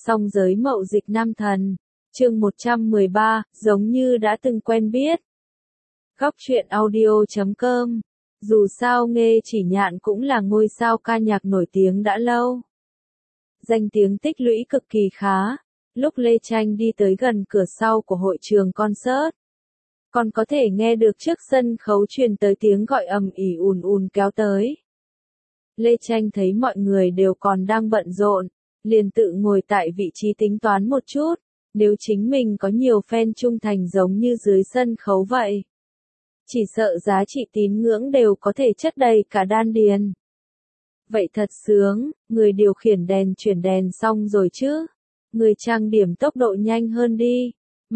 Song giới mậu dịch nam thần. Chương 113, giống như đã từng quen biết. Góc truyện audio.com. Dù sao Nghê Chỉ Nhạn cũng là ngôi sao ca nhạc nổi tiếng đã lâu. Danh tiếng tích lũy cực kỳ khá. Lúc Lê Tranh đi tới gần cửa sau của hội trường concert, còn có thể nghe được trước sân khấu truyền tới tiếng gọi ầm ĩ ùn ùn kéo tới. Lê Tranh thấy mọi người đều còn đang bận rộn, liền tự ngồi tại vị trí tính toán một chút, nếu chính mình có nhiều fan trung thành giống như dưới sân khấu vậy, chỉ sợ giá trị tín ngưỡng đều có thể chất đầy cả đan điền. Vậy thật sướng, người điều khiển đèn chuyển đèn xong rồi chứ? Người trang điểm tốc độ nhanh hơn đi.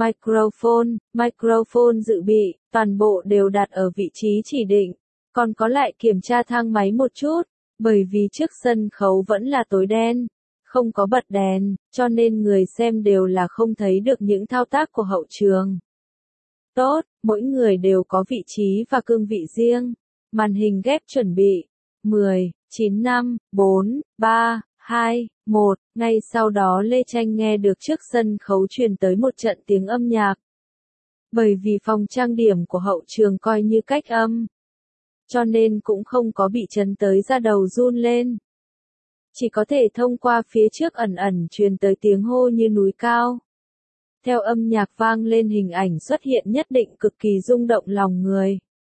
Microphone dự bị, toàn bộ đều đặt ở vị trí chỉ định. Còn có lại kiểm tra thang máy một chút, bởi vì trước sân khấu vẫn là tối đen, không có bật đèn, cho nên người xem đều là không thấy được những thao tác của hậu trường. Tốt, mỗi người đều có vị trí và cương vị riêng. Màn hình ghép chuẩn bị. 10, 9, 5, 4, 3, 2, 1. Ngay sau đó Lê Tranh nghe được trước sân khấu truyền tới một trận tiếng âm nhạc. Bởi vì phòng trang điểm của hậu trường coi như cách âm, cho nên cũng không có bị chấn tới da đầu run lên. Chỉ có thể thông qua phía trước ẩn ẩn truyền tới tiếng hô như núi cao. Theo âm nhạc vang lên hình ảnh xuất hiện nhất định cực kỳ rung động lòng người.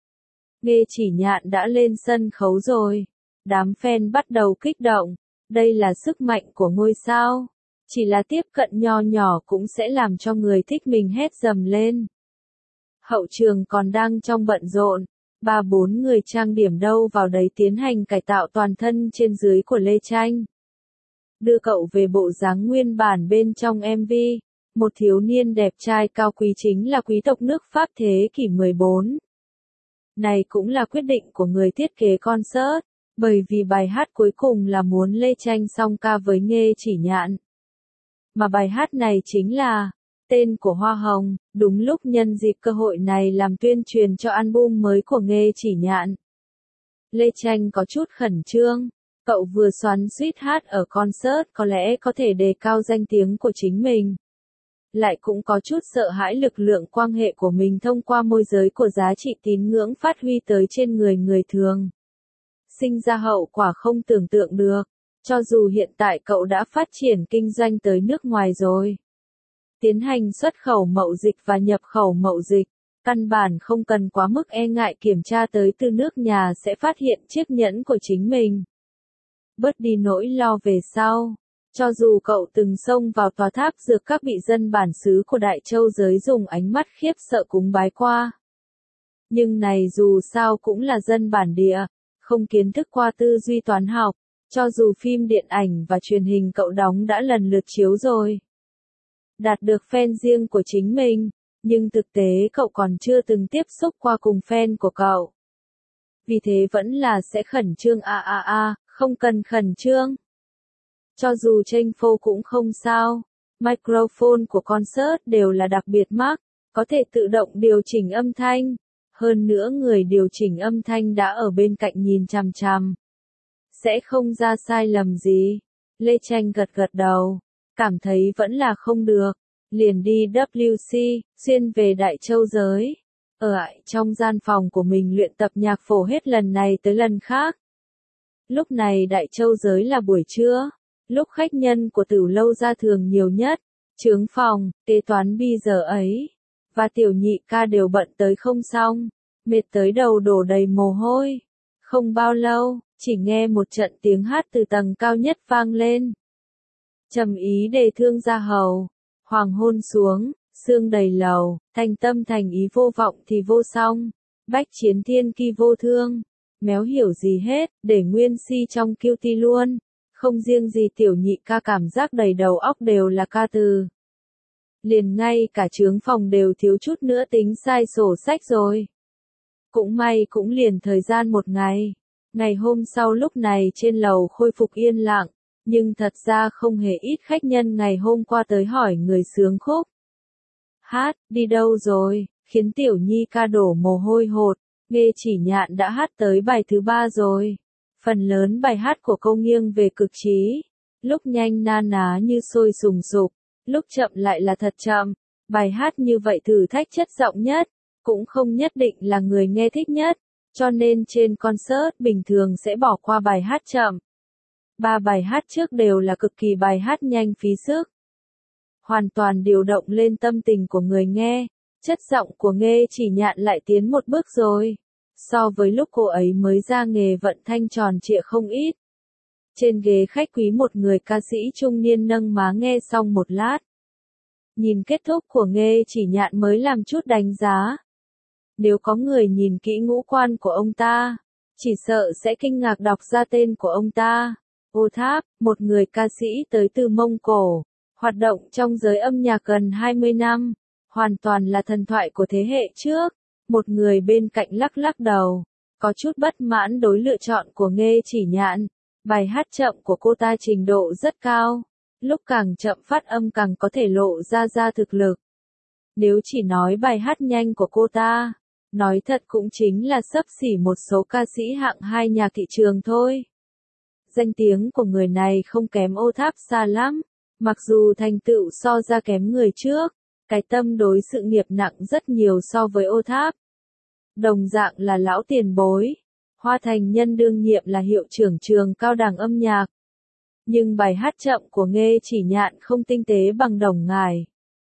Nghê Chỉ Nhạn đã lên sân khấu rồi. Đám fan bắt đầu kích động. Đây là sức mạnh của ngôi sao. Chỉ là tiếp cận nho nhỏ cũng sẽ làm cho người thích mình hét dầm lên. Hậu trường còn đang trong bận rộn. 3-4 người trang điểm đâu vào đấy tiến hành cải tạo toàn thân trên dưới của Lê Tranh. Đưa cậu về bộ dáng nguyên bản bên trong MV. Một thiếu niên đẹp trai cao quý chính là quý tộc nước Pháp thế kỷ 14. Này cũng là quyết định của người thiết kế concert, bởi vì bài hát cuối cùng là muốn Lê Tranh song ca với Nghê Chỉ Nhạn. Mà bài hát này chính là tên của Hoa Hồng, đúng lúc nhân dịp cơ hội này làm tuyên truyền cho album mới của Nghê Chỉ Nhạn. Lê Tranh có chút khẩn trương, cậu vừa xoắn suýt hát ở concert có lẽ có thể đề cao danh tiếng của chính mình. Lại cũng có chút sợ hãi lực lượng quan hệ của mình thông qua môi giới của giá trị tín ngưỡng phát huy tới trên người người thường. Sinh ra hậu quả không tưởng tượng được, cho dù hiện tại cậu đã phát triển kinh doanh tới nước ngoài rồi. Tiến hành xuất khẩu mậu dịch và nhập khẩu mậu dịch, căn bản không cần quá mức e ngại kiểm tra tới từ nước nhà sẽ phát hiện chiếc nhẫn của chính mình. Bớt đi nỗi lo về sau. Cho dù cậu từng xông vào tòa tháp dược các vị dân bản xứ của Đại Châu giới dùng ánh mắt khiếp sợ cúng bái qua. Nhưng này dù sao cũng là dân bản địa, không kiến thức qua tư duy toán học, cho dù phim điện ảnh và truyền hình cậu đóng đã lần lượt chiếu rồi. Đạt được fan riêng của chính mình, nhưng thực tế cậu còn chưa từng tiếp xúc qua cùng fan của cậu. Vì thế vẫn là sẽ khẩn trương không cần khẩn trương. Cho dù chênh phô cũng không sao, microphone của concert đều là đặc biệt mắc, có thể tự động điều chỉnh âm thanh. Hơn nữa người điều chỉnh âm thanh đã ở bên cạnh nhìn chằm chằm. Sẽ không ra sai lầm gì. Lê Tranh gật gật đầu, cảm thấy vẫn là không được. Liền đi WC, xuyên về Đại Châu giới. Ở trong gian phòng của mình luyện tập nhạc phổ hết lần này tới lần khác. Lúc này Đại Châu giới là buổi trưa. Lúc khách nhân của Tử Lâu gia thường nhiều nhất, chướng phòng, kế toán bi giờ ấy, và tiểu nhị ca đều bận tới không xong, mệt tới đầu đổ đầy mồ hôi. Không bao lâu, chỉ nghe một trận tiếng hát từ tầng cao nhất vang lên. Trầm ý đề thương gia hầu, hoàng hôn xuống, sương đầy lầu, thành tâm thành ý vô vọng thì vô song, bách chiến thiên ki vô thương, méo hiểu gì hết, để nguyên si trong kiêu ti luôn. Không riêng gì tiểu nhị ca cảm giác đầy đầu óc đều là ca từ. Liền ngay cả chướng phòng đều thiếu chút nữa tính sai sổ sách rồi. Cũng may cũng liền thời gian một ngày. Ngày hôm sau lúc này trên lầu khôi phục yên lặng, nhưng thật ra không hề ít khách nhân ngày hôm qua tới hỏi người sướng khúc. Hát, đi đâu rồi, khiến tiểu nhi ca đổ mồ hôi hột, Nghê Chỉ Nhạn đã hát tới bài thứ 3 rồi. Phần lớn bài hát của cô nghiêng về cực trí, lúc nhanh na ná như sôi sùng sục, lúc chậm lại là thật chậm. Bài hát như vậy thử thách chất giọng nhất, cũng không nhất định là người nghe thích nhất, cho nên trên concert bình thường sẽ bỏ qua bài hát chậm. 3 bài hát trước đều là cực kỳ bài hát nhanh phí sức. Hoàn toàn điều động lên tâm tình của người nghe, chất giọng của Nghê Chỉ Nhạn lại tiến một bước rồi. So với lúc cô ấy mới ra nghề vận thanh tròn trịa không ít. Trên ghế khách quý một người ca sĩ trung niên nâng má nghe xong một lát. Nhìn kết thúc của Nghê Chỉ Nhạn mới làm chút đánh giá. Nếu có người nhìn kỹ ngũ quan của ông ta, chỉ sợ sẽ kinh ngạc đọc ra tên của ông ta. Ô Tháp, một người ca sĩ tới từ Mông Cổ, hoạt động trong giới âm nhạc gần 20 năm, hoàn toàn là thần thoại của thế hệ trước. Một người bên cạnh lắc lắc đầu, có chút bất mãn đối lựa chọn của Nghê Chỉ Nhạn. Bài hát chậm của cô ta trình độ rất cao, lúc càng chậm phát âm càng có thể lộ ra thực lực. Nếu chỉ nói bài hát nhanh của cô ta, nói thật cũng chính là xấp xỉ một số ca sĩ hạng 2 nhạc thị trường thôi. Danh tiếng của người này không kém Ô Tháp xa lắm, mặc dù thành tựu so ra kém người trước, cái tâm đối sự nghiệp nặng rất nhiều so với Ô Tháp. Đồng dạng là lão tiền bối, Hoa Thành Nhân đương nhiệm là hiệu trưởng trường cao đẳng âm nhạc. Nhưng bài hát chậm của Nghê Chỉ Nhạn không tinh tế bằng Đồng Ngải.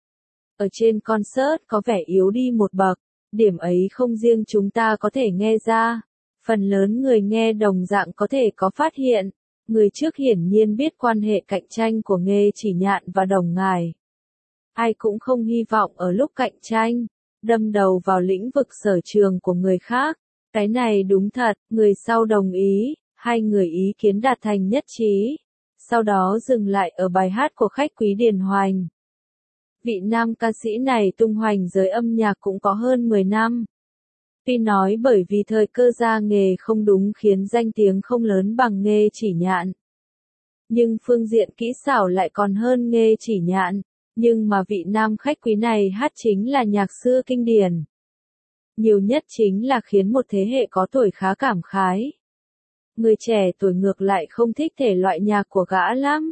Ở trên concert có vẻ yếu đi một bậc, điểm ấy không riêng chúng ta có thể nghe ra. Phần lớn người nghe đồng dạng có thể có phát hiện, người trước hiển nhiên biết quan hệ cạnh tranh của Nghê Chỉ Nhạn và Đồng Ngải. Ai cũng không hy vọng ở lúc cạnh tranh, đâm đầu vào lĩnh vực sở trường của người khác. Cái này đúng thật, người sau đồng ý, hai người ý kiến đạt thành nhất trí. Sau đó dừng lại ở bài hát của khách quý Điền Hoành. Vị nam ca sĩ này tung hoành giới âm nhạc cũng có hơn 10 năm. Tuy nói bởi vì thời cơ ra nghề không đúng khiến danh tiếng không lớn bằng Nghê Chỉ Nhạn. Nhưng phương diện kỹ xảo lại còn hơn Nghê Chỉ Nhạn. Nhưng mà vị nam khách quý này hát chính là nhạc xưa kinh điển. Nhiều nhất chính là khiến một thế hệ có tuổi khá cảm khái. Người trẻ tuổi ngược lại không thích thể loại nhạc của gã lắm.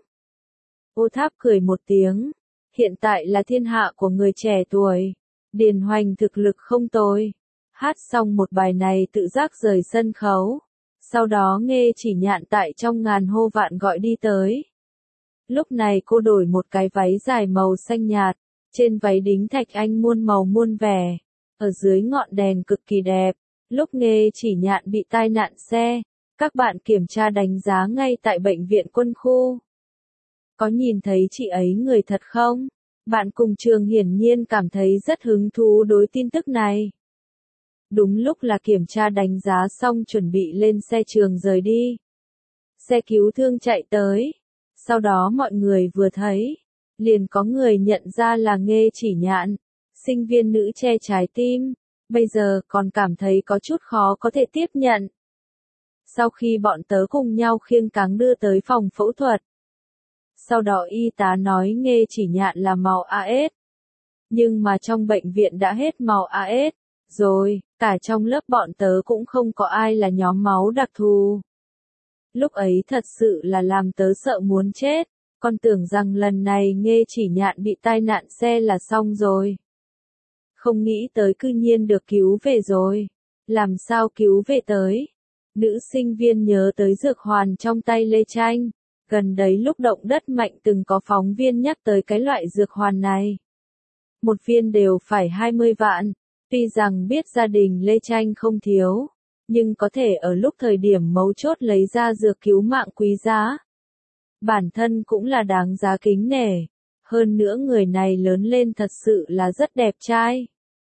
Ô Tháp cười một tiếng. Hiện tại là thiên hạ của người trẻ tuổi. Điền Hoành thực lực không tồi. Hát xong một bài này tự giác rời sân khấu. Sau đó Nghê Chỉ Nhạn tại trong ngàn hô vạn gọi đi tới. Lúc này cô đổi một cái váy dài màu xanh nhạt. Trên váy đính thạch anh muôn màu muôn vẻ. Ở dưới ngọn đèn cực kỳ đẹp. Lúc Nghê Chỉ Nhạn bị tai nạn xe, các bạn kiểm tra đánh giá ngay tại bệnh viện quân khu. Có nhìn thấy chị ấy người thật không? Bạn cùng trường hiển nhiên cảm thấy rất hứng thú đối tin tức này. Đúng lúc là kiểm tra đánh giá xong chuẩn bị lên xe trường rời đi. Xe cứu thương chạy tới. Sau đó mọi người vừa thấy, liền có người nhận ra là Nghê Chỉ Nhạn, sinh viên nữ che trái tim, bây giờ còn cảm thấy có chút khó có thể tiếp nhận. Sau khi bọn tớ cùng nhau khiêng cáng đưa tới phòng phẫu thuật. Sau đó y tá nói Nghê Chỉ Nhạn là màu AS. Nhưng mà trong bệnh viện đã hết màu AS rồi, cả trong lớp bọn tớ cũng không có ai là nhóm máu đặc thù. Lúc ấy thật sự là làm tớ sợ muốn chết, còn tưởng rằng lần này Nghê Chỉ Nhạn bị tai nạn xe là xong rồi. Không nghĩ tới cư nhiên được cứu về rồi. Làm sao cứu về tới? Nữ sinh viên nhớ tới dược hoàn trong tay Lê Tranh. Gần đấy lúc động đất mạnh từng có phóng viên nhắc tới cái loại dược hoàn này. Một viên đều phải 20 vạn. Tuy rằng biết gia đình Lê Tranh không thiếu, nhưng có thể ở lúc thời điểm mấu chốt lấy ra dược cứu mạng quý giá. Bản thân cũng là đáng giá kính nể. Hơn nữa người này lớn lên thật sự là rất đẹp trai.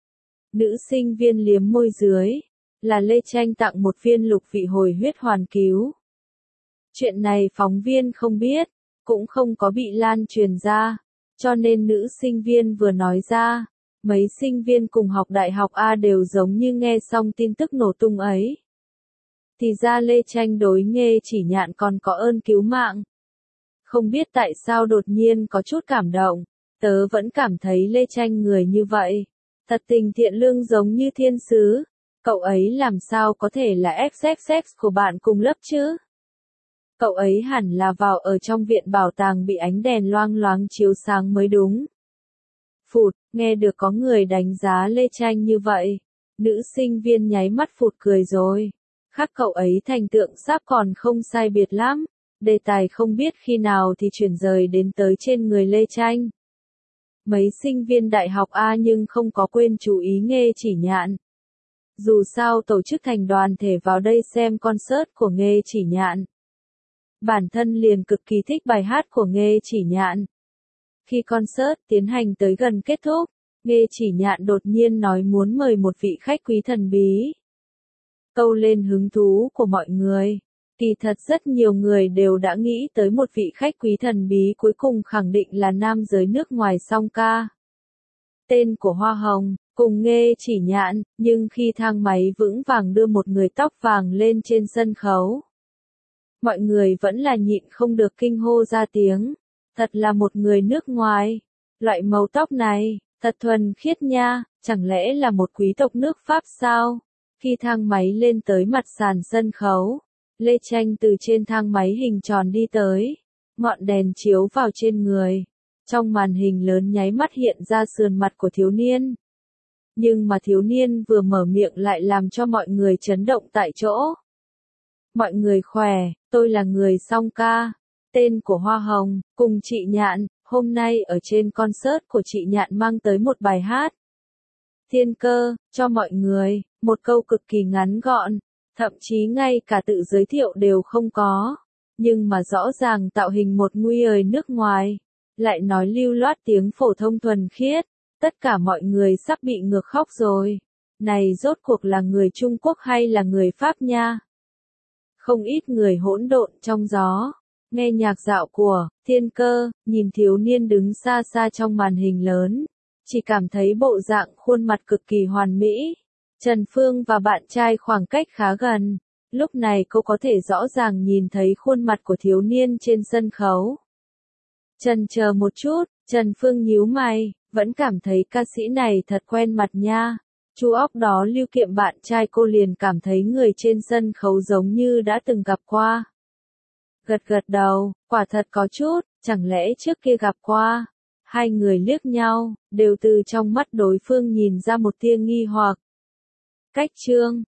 Nữ sinh viên liếm môi dưới, là Lê Tranh tặng một viên lục vị hồi huyết hoàn cứu. Chuyện này phóng viên không biết, cũng không có bị lan truyền ra, cho nên nữ sinh viên vừa nói ra, mấy sinh viên cùng học đại học A đều giống như nghe xong tin tức nổ tung ấy. Thì ra Lê Tranh đối Nghê Chỉ Nhạn còn có ơn cứu mạng. Không biết tại sao đột nhiên có chút cảm động, tớ vẫn cảm thấy Lê Tranh người như vậy. Thật tình thiện lương giống như thiên sứ. Cậu ấy làm sao có thể là XXX của bạn cùng lớp chứ? Cậu ấy hẳn là vào ở trong viện bảo tàng bị ánh đèn loang loáng chiếu sáng mới đúng. Phụt, nghe được có người đánh giá Lê Tranh như vậy. Nữ sinh viên nháy mắt phụt cười rồi. Khác cậu ấy thành tượng sáp còn không sai biệt lắm. Đề tài không biết khi nào thì chuyển rời đến tới trên người Lê Tranh. Mấy sinh viên đại học A nhưng không có quên chú ý Nghê Chỉ Nhạn. Dù sao tổ chức thành đoàn thể vào đây xem concert của Nghê Chỉ Nhạn. Bản thân liền cực kỳ thích bài hát của Nghê Chỉ Nhạn. Khi concert tiến hành tới gần kết thúc, Nghê Chỉ Nhạn đột nhiên nói muốn mời một vị khách quý thần bí. Câu lên hứng thú của mọi người. Kỳ thật rất nhiều người đều đã nghĩ tới một vị khách quý thần bí cuối cùng khẳng định là nam giới nước ngoài song ca. Tên của Hoa Hồng, cùng Nghê Chỉ Nhạn, nhưng khi thang máy vững vàng đưa một người tóc vàng lên trên sân khấu. Mọi người vẫn là nhịn không được kinh hô ra tiếng. Thật là một người nước ngoài. Loại màu tóc này, thật thuần khiết nha, chẳng lẽ là một quý tộc nước Pháp sao? Khi thang máy lên tới mặt sàn sân khấu, Lê Tranh từ trên thang máy hình tròn đi tới. Ngọn đèn chiếu vào trên người. Trong màn hình lớn nháy mắt hiện ra sườn mặt của thiếu niên. Nhưng mà thiếu niên vừa mở miệng lại làm cho mọi người chấn động tại chỗ. Mọi người khỏe, tôi là người song ca. Tên của Hoa Hồng, cùng chị Nhạn, hôm nay ở trên concert của chị Nhạn mang tới một bài hát. Thiên cơ, cho mọi người, một câu cực kỳ ngắn gọn, thậm chí ngay cả tự giới thiệu đều không có. Nhưng mà rõ ràng tạo hình một người nước ngoài, lại nói lưu loát tiếng phổ thông thuần khiết, tất cả mọi người sắp bị ngược khóc rồi. Này rốt cuộc là người Trung Quốc hay là người Pháp nha? Không ít người hỗn độn trong gió. Nghe nhạc dạo của Thiên Cơ, nhìn thiếu niên đứng xa xa trong màn hình lớn, chỉ cảm thấy bộ dạng khuôn mặt cực kỳ hoàn mỹ. Trần Phương và bạn trai khoảng cách khá gần, lúc này cô có thể rõ ràng nhìn thấy khuôn mặt của thiếu niên trên sân khấu. Trần chờ một chút, Trần Phương nhíu mày, vẫn cảm thấy ca sĩ này thật quen mặt nha. Chu óc đó Lưu Kiệm bạn trai cô liền cảm thấy người trên sân khấu giống như đã từng gặp qua. Gật gật đầu, quả thật có chút, chẳng lẽ trước kia gặp qua. Hai người liếc nhau, đều từ trong mắt đối phương nhìn ra một tia nghi hoặc. Cách chương